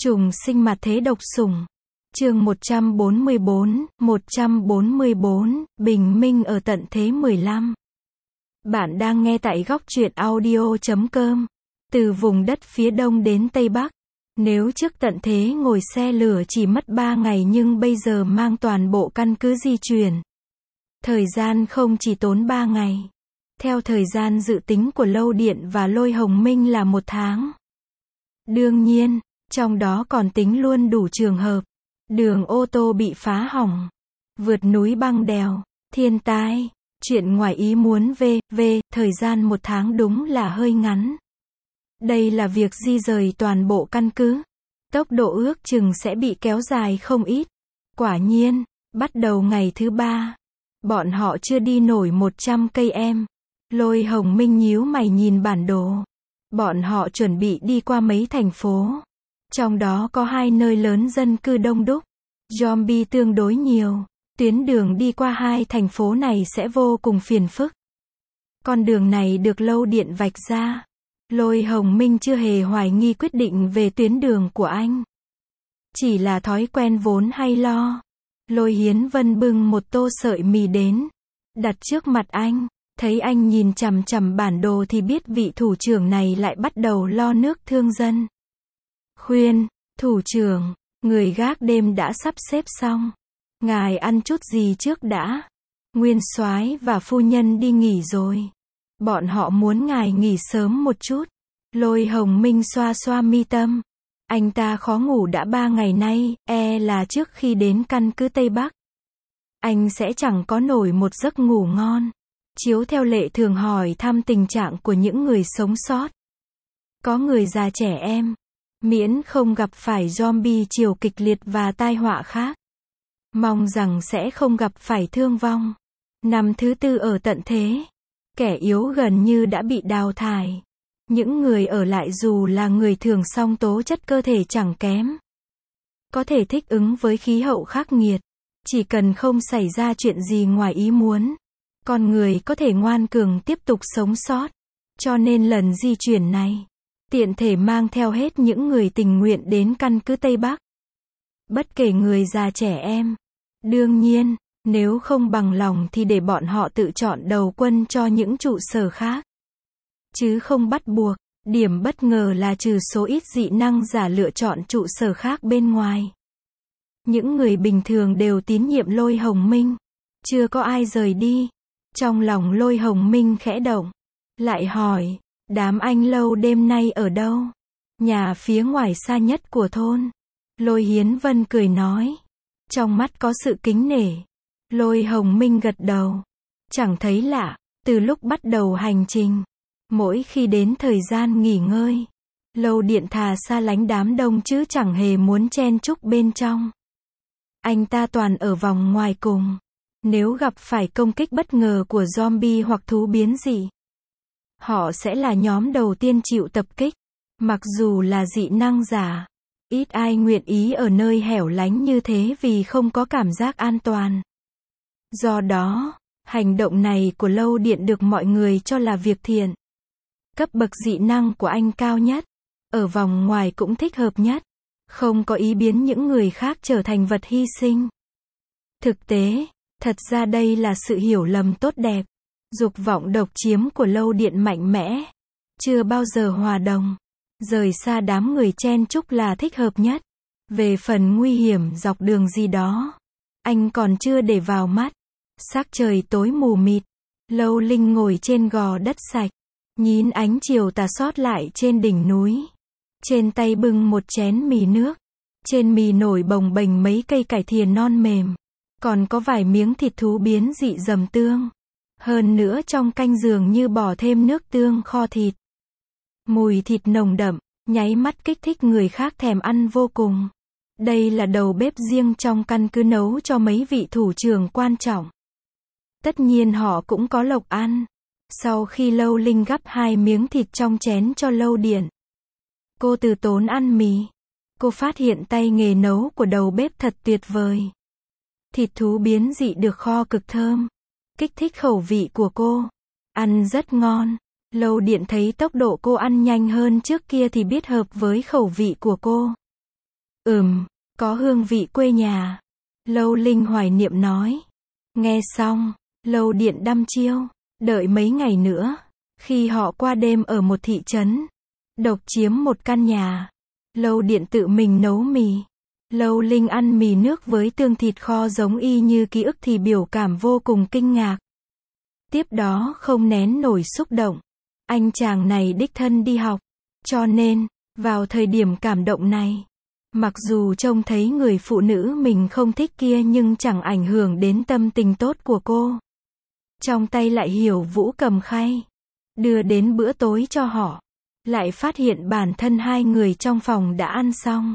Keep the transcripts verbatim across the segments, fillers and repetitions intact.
Trùng sinh mặt thế độc sủng. Chương một trăm bốn mươi bốn, một trăm bốn mươi bốn, Bình minh ở tận thế mười lăm. Bạn đang nghe tại góc truyện audio chấm com. Từ vùng đất phía đông đến tây bắc. Nếu trước tận thế ngồi xe lửa chỉ mất ba ngày nhưng bây giờ mang toàn bộ căn cứ di chuyển. Thời gian không chỉ tốn ba ngày. Theo thời gian dự tính của Lâu Điện và Lôi Hồng Minh là một tháng. Đương nhiên, trong đó còn tính luôn đủ trường hợp. Đường ô tô bị phá hỏng. Vượt núi băng đèo. Thiên tai. Chuyện ngoài ý muốn v, v, thời gian một tháng đúng là hơi ngắn. Đây là việc di rời toàn bộ căn cứ. Tốc độ ước chừng sẽ bị kéo dài không ít. Quả nhiên, bắt đầu ngày thứ ba. Bọn họ chưa đi nổi một trăm cây em. Lôi Hồng Minh nhíu mày nhìn bản đồ. Bọn họ chuẩn bị đi qua mấy thành phố. Trong đó có hai nơi lớn dân cư đông đúc. Zombie tương đối nhiều. Tuyến đường đi qua hai thành phố này sẽ vô cùng phiền phức. Con đường này được Lâu Điện vạch ra. Lôi Hồng Minh chưa hề hoài nghi quyết định về tuyến đường của anh. Chỉ là thói quen vốn hay lo. Lôi Hiến Vân bưng một tô sợi mì đến. Đặt trước mặt anh. Thấy anh nhìn chằm chằm bản đồ thì biết vị thủ trưởng này lại bắt đầu lo nước thương dân. Khuyên, thủ trưởng, người gác đêm đã sắp xếp xong. Ngài ăn chút gì trước đã. Nguyên soái và phu nhân đi nghỉ rồi. Bọn họ muốn ngài nghỉ sớm một chút. Lôi Hồng Minh xoa xoa mi tâm. Anh ta khó ngủ đã ba ngày nay, e là trước khi đến căn cứ Tây Bắc. Anh sẽ chẳng có nổi một giấc ngủ ngon. Chiếu theo lệ thường hỏi thăm tình trạng của những người sống sót. Có người già trẻ em. Miễn không gặp phải zombie chiều kịch liệt và tai họa khác. Mong rằng sẽ không gặp phải thương vong. Năm thứ tư ở tận thế. Kẻ yếu gần như đã bị đào thải. Những người ở lại dù là người thường song tố chất cơ thể chẳng kém. Có thể thích ứng với khí hậu khắc nghiệt. Chỉ cần không xảy ra chuyện gì ngoài ý muốn. Con người có thể ngoan cường tiếp tục sống sót. Cho nên lần di chuyển này, tiện thể mang theo hết những người tình nguyện đến căn cứ Tây Bắc. Bất kể người già trẻ em. Đương nhiên, nếu không bằng lòng thì để bọn họ tự chọn đầu quân cho những trụ sở khác. Chứ không bắt buộc. Điểm bất ngờ là trừ số ít dị năng giả lựa chọn trụ sở khác bên ngoài. Những người bình thường đều tín nhiệm Lôi Hồng Minh. Chưa có ai rời đi. Trong lòng Lôi Hồng Minh khẽ động. Lại hỏi, đám anh Lâu đêm nay ở đâu? Nhà phía ngoài xa nhất của thôn. Lôi Hiến Vân cười nói. Trong mắt có sự kính nể. Lôi Hồng Minh gật đầu. Chẳng thấy lạ, từ lúc bắt đầu hành trình. Mỗi khi đến thời gian nghỉ ngơi. Lâu Điện thà xa lánh đám đông chứ chẳng hề muốn chen chúc bên trong. Anh ta toàn ở vòng ngoài cùng. Nếu gặp phải công kích bất ngờ của zombie hoặc thú biến dị, họ sẽ là nhóm đầu tiên chịu tập kích. Mặc dù là dị năng giả, ít ai nguyện ý ở nơi hẻo lánh như thế vì không có cảm giác an toàn. Do đó, hành động này của Lâu Điện được mọi người cho là việc thiện. Cấp bậc dị năng của anh cao nhất, ở vòng ngoài cũng thích hợp nhất, không có ý biến những người khác trở thành vật hy sinh. Thực tế, thật ra đây là sự hiểu lầm tốt đẹp. Dục vọng độc chiếm của Lâu Điện mạnh mẽ, chưa bao giờ hòa đồng. Rời xa đám người chen chúc là thích hợp nhất. Về phần nguy hiểm dọc đường gì đó, anh còn chưa để vào mắt. Sắc trời tối mù mịt. Lâu Linh ngồi trên gò đất sạch, nhìn ánh chiều tà sót lại trên đỉnh núi. Trên tay bưng một chén mì nước. Trên mì nổi bồng bềnh mấy cây cải thìa non mềm. Còn có vài miếng thịt thú biến dị dầm tương. Hơn nữa trong canh dường như bỏ thêm nước tương kho thịt. Mùi thịt nồng đậm, nháy mắt kích thích người khác thèm ăn vô cùng. Đây là đầu bếp riêng trong căn cứ nấu cho mấy vị thủ trưởng quan trọng. Tất nhiên họ cũng có lộc ăn. Sau khi Lâu Linh gắp hai miếng thịt trong chén cho Lâu Điện, cô từ tốn ăn mì. Cô phát hiện tay nghề nấu của đầu bếp thật tuyệt vời. Thịt thú biến dị được kho cực thơm, kích thích khẩu vị của cô. Ăn rất ngon. Lâu Điện thấy tốc độ cô ăn nhanh hơn trước kia thì biết hợp với khẩu vị của cô. Ừm, có hương vị quê nhà. Lâu Linh hoài niệm nói. Nghe xong, Lâu Điện đăm chiêu, đợi mấy ngày nữa, khi họ qua đêm ở một thị trấn, độc chiếm một căn nhà. Lâu Điện tự mình nấu mì. Lâu Linh ăn mì nước với tương thịt kho giống y như ký ức thì biểu cảm vô cùng kinh ngạc. Tiếp đó không nén nổi xúc động. Anh chàng này đích thân đi học. Cho nên, vào thời điểm cảm động này, mặc dù trông thấy người phụ nữ mình không thích kia nhưng chẳng ảnh hưởng đến tâm tình tốt của cô. Trong tay lại Hiểu Vũ cầm khay, đưa đến bữa tối cho họ. Lại phát hiện bản thân hai người trong phòng đã ăn xong.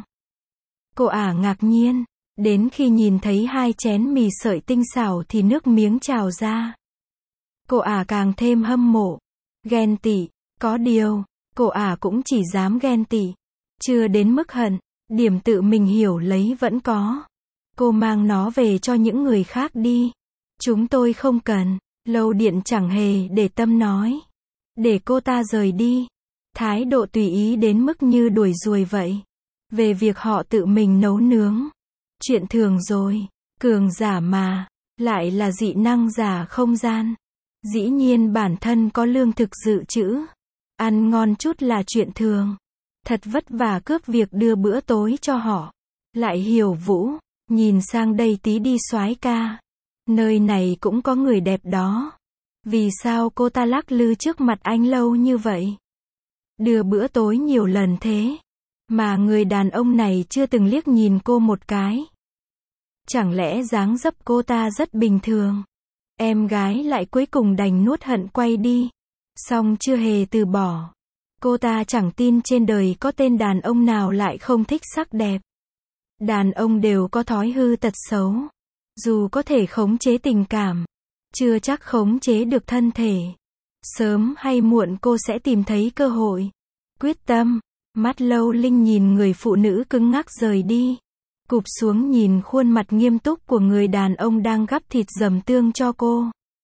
Cô ả ngạc nhiên, đến khi nhìn thấy hai chén mì sợi tinh xảo thì nước miếng trào ra. Cô ả càng thêm hâm mộ, ghen tị, có điều, cô ả cũng chỉ dám ghen tị, chưa đến mức hận, điểm tự mình hiểu lấy vẫn có. Cô mang nó về cho những người khác đi. Chúng tôi không cần. Lâu Điện chẳng hề để tâm nói. Để cô ta rời đi. Thái độ tùy ý đến mức như đuổi ruồi vậy. Về việc họ tự mình nấu nướng. Chuyện thường rồi. Cường giả mà. Lại là dị năng giả không gian. Dĩ nhiên bản thân có lương thực dự trữ. Ăn ngon chút là chuyện thường. Thật vất vả cướp việc đưa bữa tối cho họ. Lại Hiểu Vũ, nhìn sang đây tí đi soái ca. Nơi này cũng có người đẹp đó. Vì sao cô ta lắc lư trước mặt anh lâu như vậy? Đưa bữa tối nhiều lần thế. Mà người đàn ông này chưa từng liếc nhìn cô một cái. Chẳng lẽ dáng dấp cô ta rất bình thường? Em gái lại cuối cùng đành nuốt hận quay đi. Xong chưa hề từ bỏ. Cô ta chẳng tin trên đời có tên đàn ông nào lại không thích sắc đẹp. Đàn ông đều có thói hư tật xấu. Dù có thể khống chế tình cảm, chưa chắc khống chế được thân thể. Sớm hay muộn cô sẽ tìm thấy cơ hội. Quyết tâm, mắt Lâu Linh nhìn người phụ nữ cứng ngắc rời đi. Cụp xuống nhìn khuôn mặt nghiêm túc của người đàn ông đang gắp thịt dầm tương cho cô.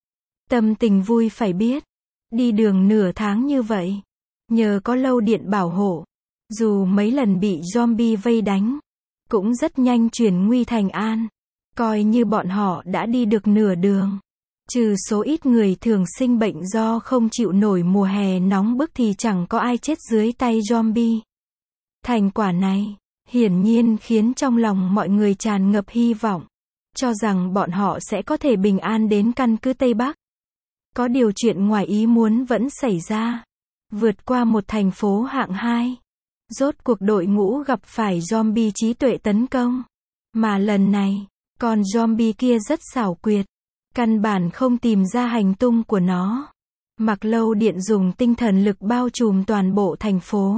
Tâm tình vui phải biết. Đi đường nửa tháng như vậy. Nhờ có Lâu Điện bảo hộ. Dù mấy lần bị zombie vây đánh. Cũng rất nhanh chuyển nguy thành an. Coi như bọn họ đã đi được nửa đường. Trừ số ít người thường sinh bệnh do không chịu nổi mùa hè nóng bức thì chẳng có ai chết dưới tay zombie. Thành quả này, hiển nhiên khiến trong lòng mọi người tràn ngập hy vọng. Cho rằng bọn họ sẽ có thể bình an đến căn cứ Tây Bắc. Có điều chuyện ngoài ý muốn vẫn xảy ra. Vượt qua một thành phố hạng hai. Rốt cuộc đội ngũ gặp phải zombie trí tuệ tấn công. Mà lần này, con zombie kia rất xảo quyệt. Căn bản không tìm ra hành tung của nó. Mặc Lâu Điện dùng tinh thần lực bao trùm toàn bộ thành phố.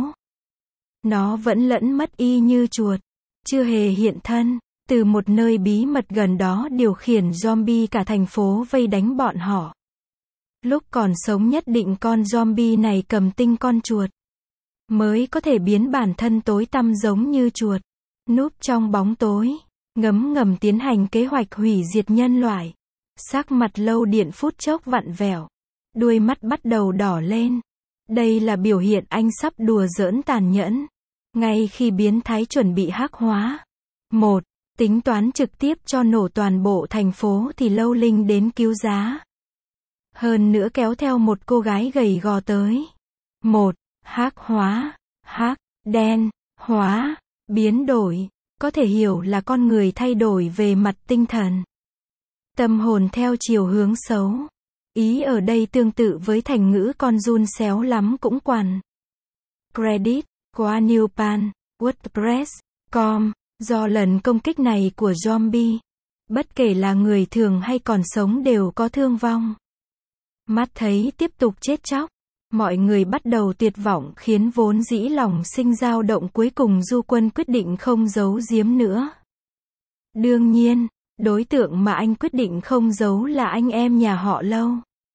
Nó vẫn lẫn mất y như chuột. Chưa hề hiện thân. Từ một nơi bí mật gần đó điều khiển zombie cả thành phố vây đánh bọn họ. Lúc còn sống nhất định con zombie này cầm tinh con chuột. Mới có thể biến bản thân tối tăm giống như chuột. Núp trong bóng tối. Ngấm ngầm tiến hành kế hoạch hủy diệt nhân loại. Sắc mặt Lâu Điện phút chốc vặn vẹo. Đuôi mắt bắt đầu đỏ lên. Đây là biểu hiện anh sắp đùa giỡn tàn nhẫn. Ngay khi biến thái chuẩn bị hắc hóa. Một. Tính toán trực tiếp cho nổ toàn bộ thành phố thì Lâu Linh đến cứu giá. Hơn nữa kéo theo một cô gái gầy gò tới. Một. Hắc hóa. Hắc, đen, hóa, biến đổi. Có thể hiểu là con người thay đổi về mặt tinh thần. Tâm hồn theo chiều hướng xấu. Ý ở đây tương tự với thành ngữ con giun xéo lắm cũng quằn. Credit, qua Newpan, WordPress, com, do lần công kích này của zombie. Bất kể là người thường hay còn sống đều có thương vong. Mắt thấy tiếp tục chết chóc. Mọi người bắt đầu tuyệt vọng khiến vốn dĩ lòng sinh dao động cuối cùng Du Quân quyết định không giấu giếm nữa. Đương nhiên, đối tượng mà anh quyết định không giấu là anh em nhà họ Lâu.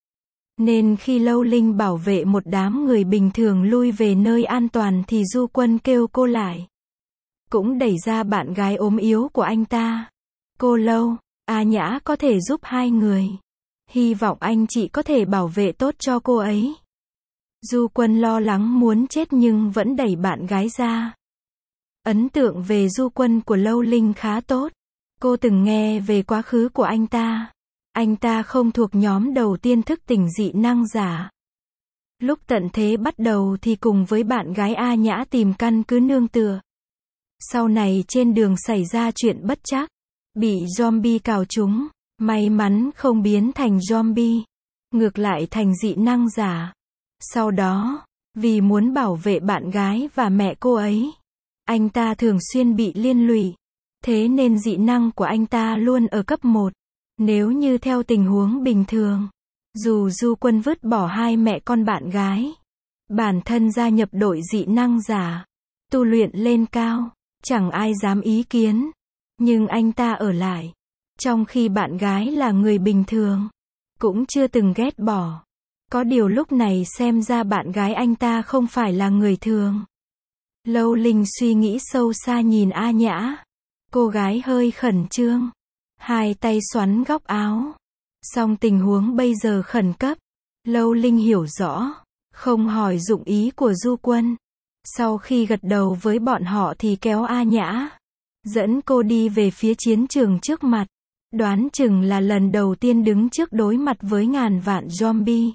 Nên khi Lâu Linh bảo vệ một đám người bình thường lui về nơi an toàn thì Du Quân kêu cô lại. Cũng đẩy ra bạn gái ốm yếu của anh ta. Cô Lâu, A Nhã có thể giúp hai người. Hy vọng anh chị có thể bảo vệ tốt cho cô ấy. Du Quân lo lắng muốn chết nhưng vẫn đẩy bạn gái ra. Ấn tượng về Du Quân của Lâu Linh khá tốt. Cô từng nghe về quá khứ của anh ta. Anh ta không thuộc nhóm đầu tiên thức tỉnh dị năng giả. Lúc tận thế bắt đầu thì cùng với bạn gái A Nhã tìm căn cứ nương tựa. Sau này trên đường xảy ra chuyện bất trắc, bị zombie cào trúng, may mắn không biến thành zombie, ngược lại thành dị năng giả. Sau đó, vì muốn bảo vệ bạn gái và mẹ cô ấy, anh ta thường xuyên bị liên lụy. Thế nên dị năng của anh ta luôn ở cấp một. Nếu như theo tình huống bình thường, dù Du Quân vứt bỏ hai mẹ con bạn gái, bản thân gia nhập đội dị năng giả, tu luyện lên cao, chẳng ai dám ý kiến. Nhưng anh ta ở lại, trong khi bạn gái là người bình thường, cũng chưa từng ghét bỏ. Có điều lúc này xem ra bạn gái anh ta không phải là người thường. Lâu Linh suy nghĩ sâu xa nhìn A Nhã. Cô gái hơi khẩn trương, hai tay xoắn góc áo. Song tình huống bây giờ khẩn cấp. Lâu Linh hiểu rõ, không hỏi dụng ý của Du Quân. Sau khi gật đầu với bọn họ thì kéo A Nhã, dẫn cô đi về phía chiến trường trước mặt. Đoán chừng là lần đầu tiên đứng trước đối mặt với ngàn vạn zombie.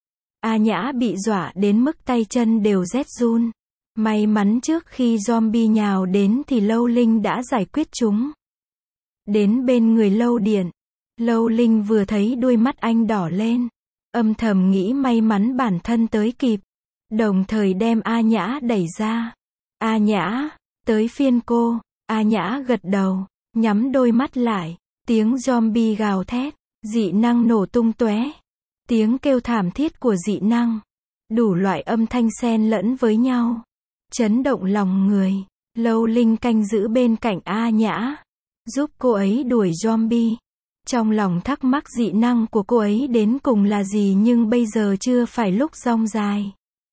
A Nhã bị dọa đến mức tay chân đều rét run. May mắn trước khi zombie nhào đến thì Lâu Linh đã giải quyết chúng. Đến bên người Lâu Điện, Lâu Linh vừa thấy đôi mắt anh đỏ lên, âm thầm nghĩ may mắn bản thân tới kịp, đồng thời đem A Nhã đẩy ra. A Nhã, tới phiên cô. A Nhã gật đầu, nhắm đôi mắt lại, tiếng zombie gào thét, dị năng nổ tung tóe, tiếng kêu thảm thiết của dị năng, đủ loại âm thanh xen lẫn với nhau, chấn động lòng người. Lâu Linh canh giữ bên cạnh A Nhã, giúp cô ấy đuổi zombie. Trong lòng thắc mắc dị năng của cô ấy đến cùng là gì, nhưng bây giờ chưa phải lúc rong dài.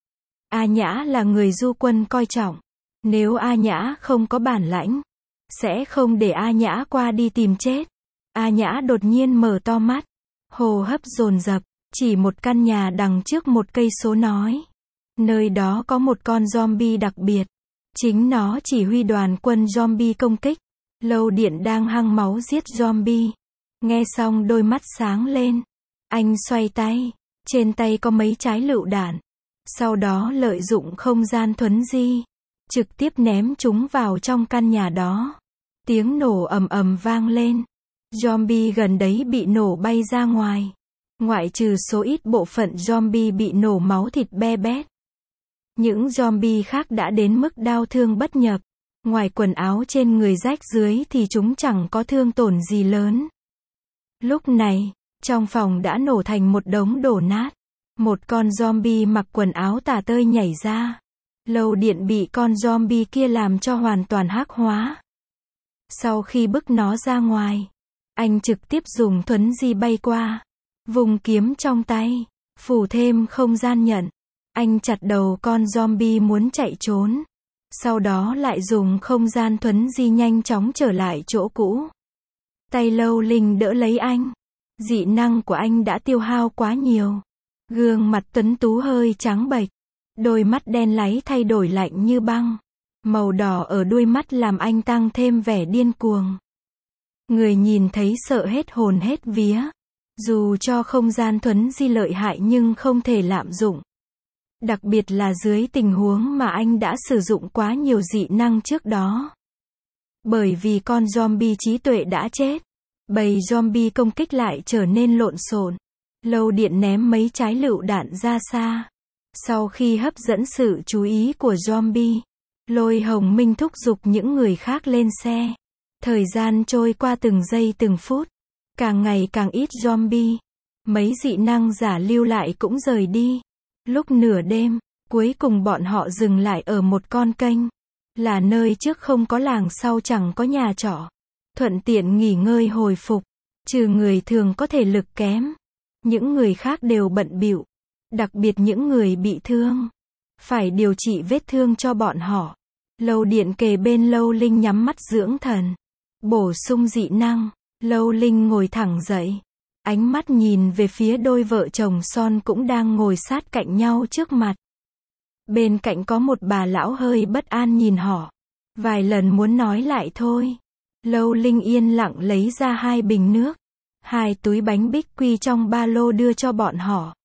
A Nhã là người Du Quân coi trọng. Nếu A Nhã không có bản lãnh, sẽ không để A Nhã qua đi tìm chết. A Nhã đột nhiên mở to mắt, hô hấp dồn dập, chỉ một căn nhà đằng trước một cây số nói. Nơi đó có một con zombie đặc biệt. Chính nó chỉ huy đoàn quân zombie công kích. Lâu Điện đang hăng máu giết zombie. Nghe xong đôi mắt sáng lên. Anh xoay tay. Trên tay có mấy trái lựu đạn. Sau đó lợi dụng không gian thuấn di, trực tiếp ném chúng vào trong căn nhà đó. Tiếng nổ ầm ầm vang lên. Zombie gần đấy bị nổ bay ra ngoài. Ngoại trừ số ít bộ phận zombie bị nổ máu thịt be bét. Những zombie khác đã đến mức đau thương bất nhập. Ngoài quần áo trên người rách dưới thì chúng chẳng có thương tổn gì lớn. Lúc này, trong phòng đã nổ thành một đống đổ nát. Một con zombie mặc quần áo tả tơi nhảy ra. Lâu Điện bị con zombie kia làm cho hoàn toàn hắc hóa. Sau khi bức nó ra ngoài, anh trực tiếp dùng thuấn di bay qua. Vùng kiếm trong tay, phủ thêm không gian nhận. Anh chặt đầu con zombie muốn chạy trốn. Sau đó lại dùng không gian thuấn di nhanh chóng trở lại chỗ cũ. Tay Lâu Linh đỡ lấy anh. Dị năng của anh đã tiêu hao quá nhiều. Gương mặt tuấn tú hơi trắng bệch. Đôi mắt đen láy thay đổi lạnh như băng. Màu đỏ ở đuôi mắt làm anh tăng thêm vẻ điên cuồng. Người nhìn thấy sợ hết hồn hết vía. Dù cho không gian thuấn di lợi hại nhưng không thể lạm dụng. Đặc biệt là dưới tình huống mà anh đã sử dụng quá nhiều dị năng trước đó. Bởi vì con zombie trí tuệ đã chết, bầy zombie công kích lại trở nên lộn xộn. Lâu Điện ném mấy trái lựu đạn ra xa. Sau khi hấp dẫn sự chú ý của zombie, Lôi Hồng Minh thúc giục những người khác lên xe. Thời gian trôi qua từng giây từng phút. Càng ngày càng ít zombie. Mấy dị năng giả lưu lại cũng rời đi. Lúc nửa đêm, cuối cùng bọn họ dừng lại ở một con kênh. Là nơi trước không có làng, sau chẳng có nhà trọ. Thuận tiện nghỉ ngơi hồi phục. Trừ người thường có thể lực kém, những người khác đều bận bịu. Đặc biệt những người bị thương, phải điều trị vết thương cho bọn họ. Lâu Điện kề bên Lâu Linh nhắm mắt dưỡng thần, bổ sung dị năng. Lâu Linh ngồi thẳng dậy, ánh mắt nhìn về phía đôi vợ chồng son cũng đang ngồi sát cạnh nhau trước mặt. Bên cạnh có một bà lão hơi bất an nhìn họ. Vài lần muốn nói lại thôi. Lâu Linh yên lặng lấy ra hai bình nước, hai túi bánh bích quy trong ba lô đưa cho bọn họ.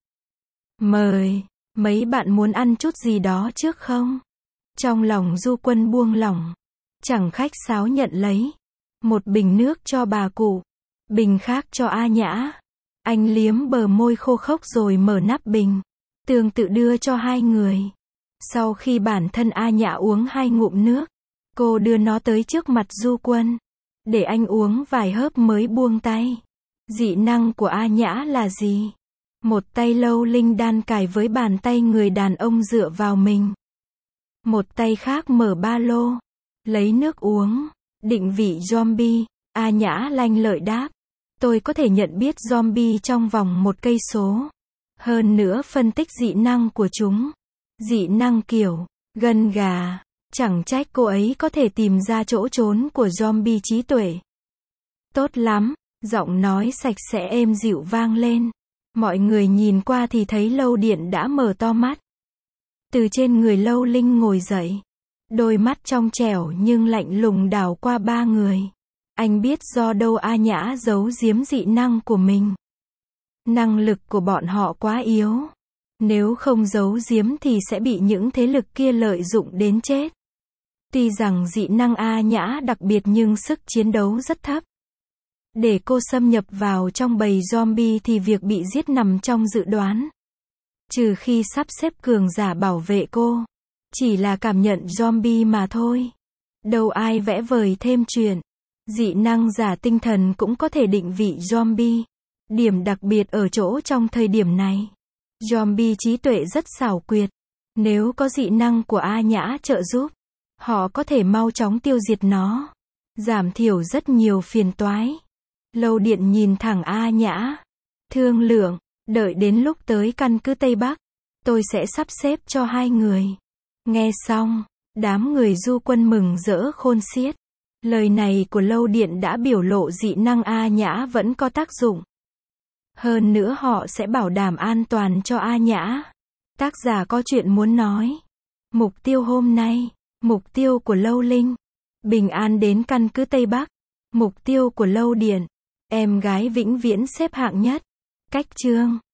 Mời, mấy bạn muốn ăn chút gì đó trước không? Trong lòng Du Quân buông lỏng, chẳng khách sáo nhận lấy. Một bình nước cho bà cụ, bình khác cho A Nhã. Anh liếm bờ môi khô khốc rồi mở nắp bình, tương tự đưa cho hai người. Sau khi bản thân A Nhã uống hai ngụm nước, cô đưa nó tới trước mặt Du Quân, để anh uống vài hớp mới buông tay. Dị năng của A Nhã là gì? Một tay Lâu Linh đan cài với bàn tay người đàn ông dựa vào mình. Một tay khác mở ba lô, lấy nước uống. Định vị zombie, A Nhã lanh lợi đáp. Tôi có thể nhận biết zombie trong vòng một cây số. Hơn nữa phân tích dị năng của chúng. Dị năng kiểu, gân gà. Chẳng trách cô ấy có thể tìm ra chỗ trốn của zombie trí tuệ. Tốt lắm, giọng nói sạch sẽ êm dịu vang lên. Mọi người nhìn qua thì thấy Lâu Điện đã mở to mắt. Từ trên người Lâu Linh ngồi dậy. Đôi mắt trong trẻo nhưng lạnh lùng đảo qua ba người. Anh biết do đâu A Nhã giấu giếm dị năng của mình. Năng lực của bọn họ quá yếu. Nếu không giấu giếm thì sẽ bị những thế lực kia lợi dụng đến chết. Tuy rằng dị năng A Nhã đặc biệt nhưng sức chiến đấu rất thấp. Để cô xâm nhập vào trong bầy zombie thì việc bị giết nằm trong dự đoán. Trừ khi sắp xếp cường giả bảo vệ cô. Chỉ là cảm nhận zombie mà thôi. Đâu ai vẽ vời thêm chuyện. Dị năng giả tinh thần cũng có thể định vị zombie. Điểm đặc biệt ở chỗ trong thời điểm này. Zombie trí tuệ rất xảo quyệt. Nếu có dị năng của A Nhã trợ giúp, họ có thể mau chóng tiêu diệt nó. Giảm thiểu rất nhiều phiền toái. Lâu Điện nhìn thẳng A Nhã. Thương lượng, đợi đến lúc tới căn cứ Tây Bắc, tôi sẽ sắp xếp cho hai người. Nghe xong, đám người Du Quân mừng rỡ khôn xiết. Lời này của Lâu Điện đã biểu lộ dị năng A Nhã vẫn có tác dụng. Hơn nữa họ sẽ bảo đảm an toàn cho A Nhã. Tác giả có chuyện muốn nói. Mục tiêu hôm nay. Mục tiêu của Lâu Linh. Bình an đến căn cứ Tây Bắc. Mục tiêu của Lâu Điện. Em gái vĩnh viễn xếp hạng nhất. Cách chương.